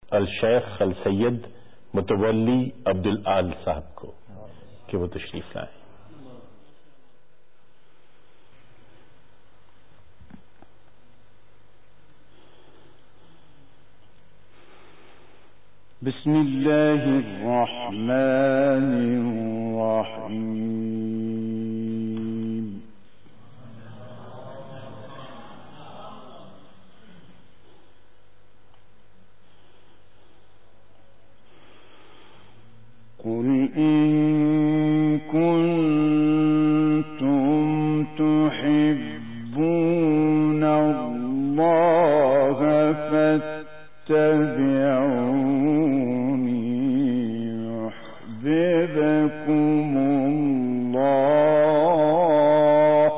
الشيخ السيد متولي عبد الآل साहब को कि वो तशरीफ लाए। بسم الله الرحمن الرحيم قل إن كنتم تحبون الله فاتبعوني يحببكم الله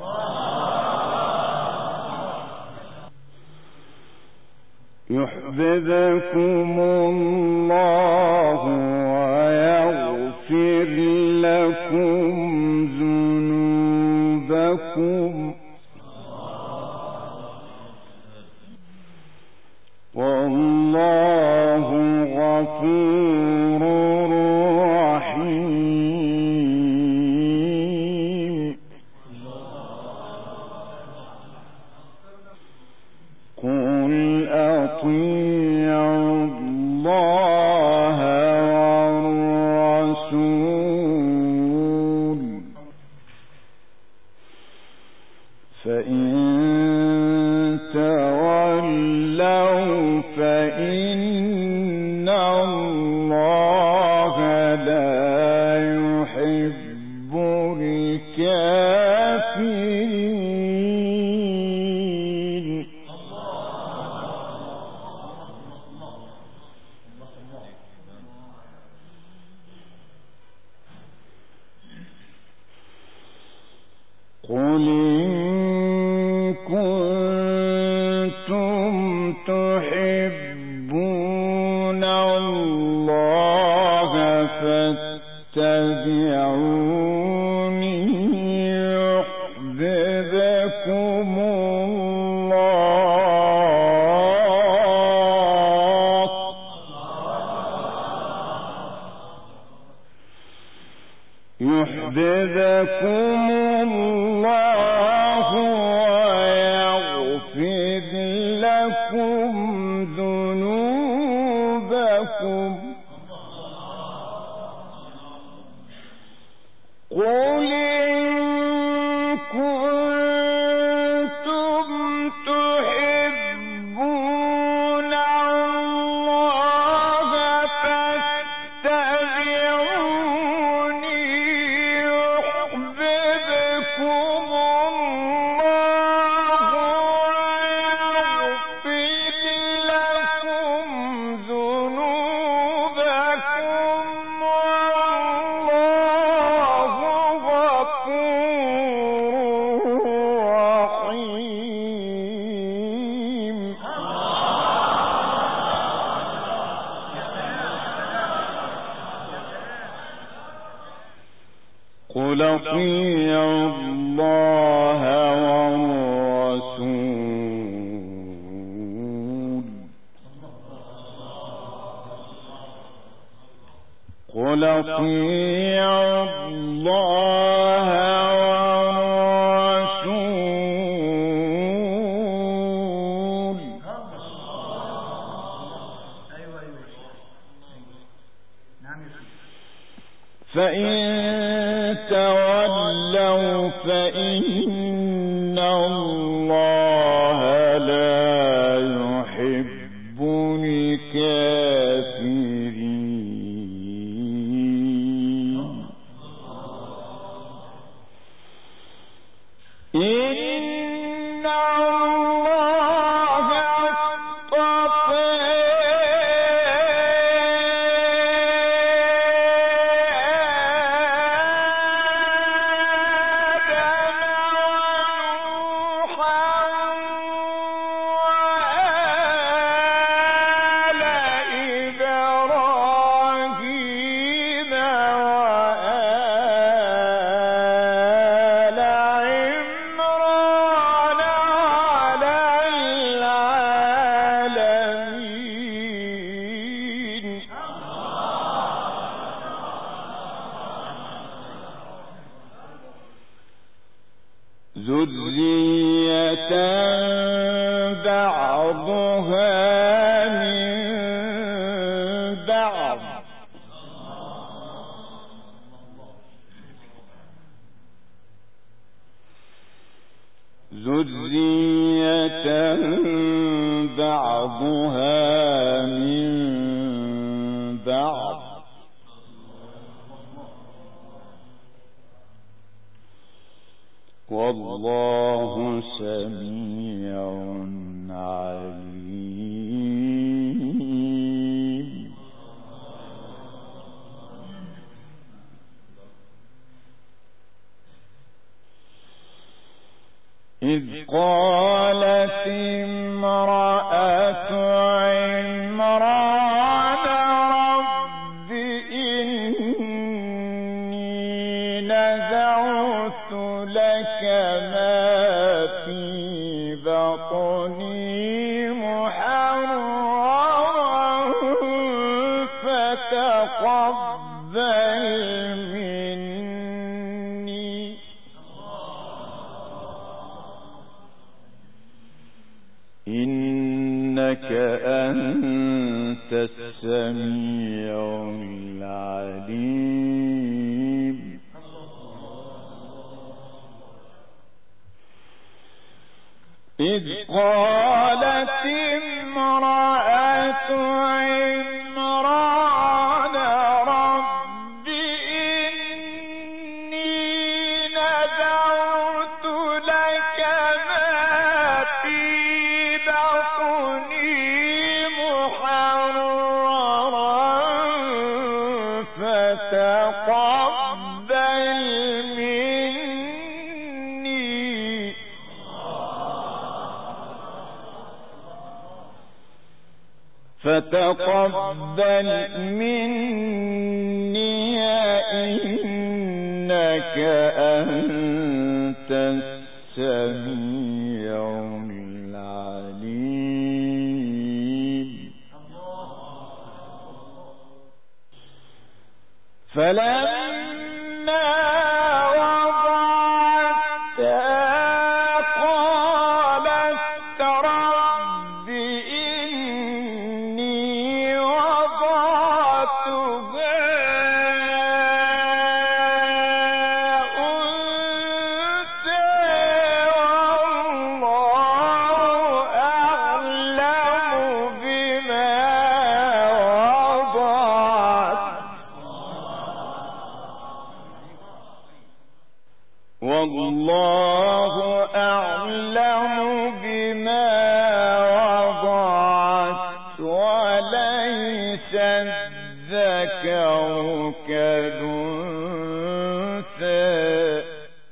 ويغفر لكم ذنوبكم والله غفور رحيم قل أطيعوا الله والرسول فإن تولوا فإن الله لا يحب الكافرين قل إن كنتم تحبون الله فاتبعوني يحببكم الله ويغفر لكم ذنوبكم قل إن كنتم تحبون الله فاتبعوني يحببكم الله ويغفر لكم ذنوبكم والله غفور رحيم قل أطيعوا الله والرسول قل أطيعوا الله والرسول فإن تولوا فإن الله لا يحب الكافرين إن الله اصطفى آدم بعضها من بعض ذرية بعضها من بعض والله سميع عليم. إذ قالت امرأة عمران رب إني نذرت لك ما في بطني محررا فتقبل مني إنك أنت السميع العليم. إذ قالت امرأة عمران رب إني نذرت لك ما في بطني محررا فتقبل مني إنك أنت السميع العليم. فلما وضعتها قالت رب إني وضعتها أنثى والله أعلم بما وضعت والله أعلم بما وضعت وليس الذكر كالأنثى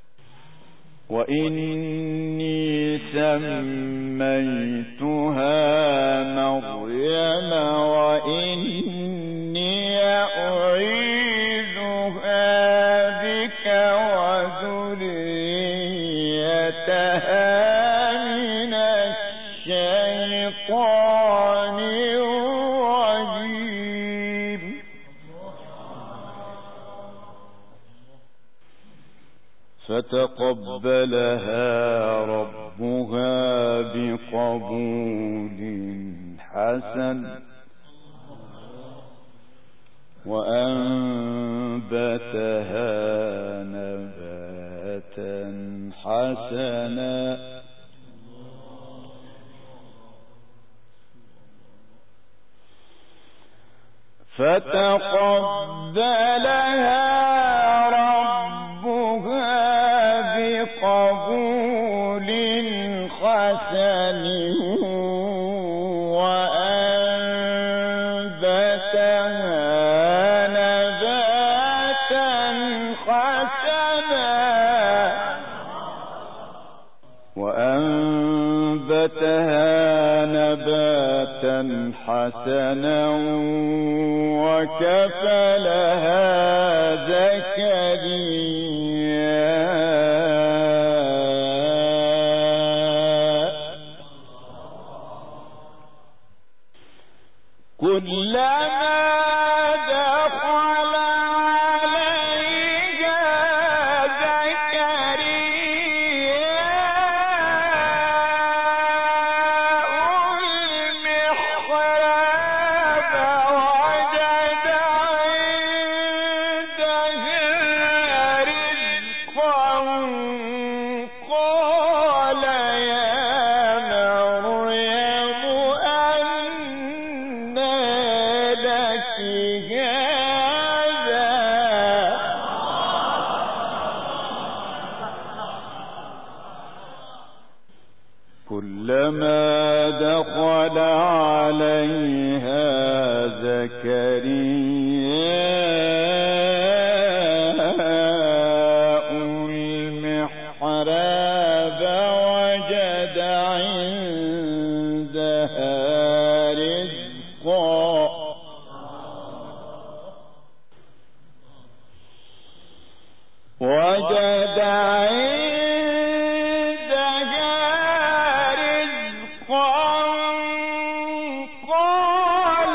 وإني سميتها مريم وإني أعيذها بك وذريتها من الشيطان الرجيم. فتقبلها ربها بقبول حسن وأنبتها نباتا حسنا فتقبلها ربها بقبول حسن وأنبتها نباتا حسنا وكفلها زكريا كلما دخل عليها زكريا زكريا المحراب وجد عندها رزقا قال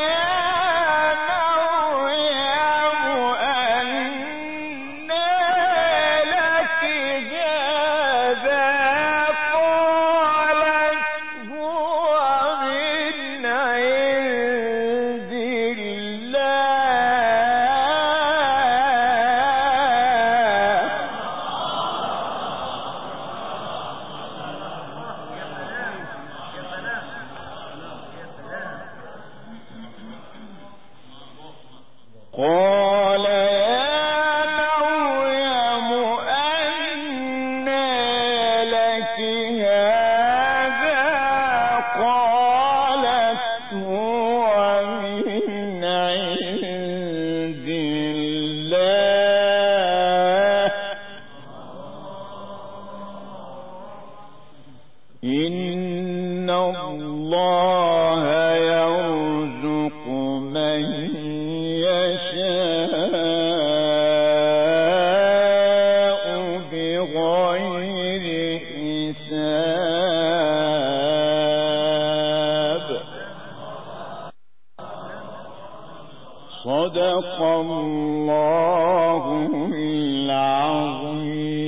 إن الله يرزق من يشاء بغير حساب. صدق الله العظيم.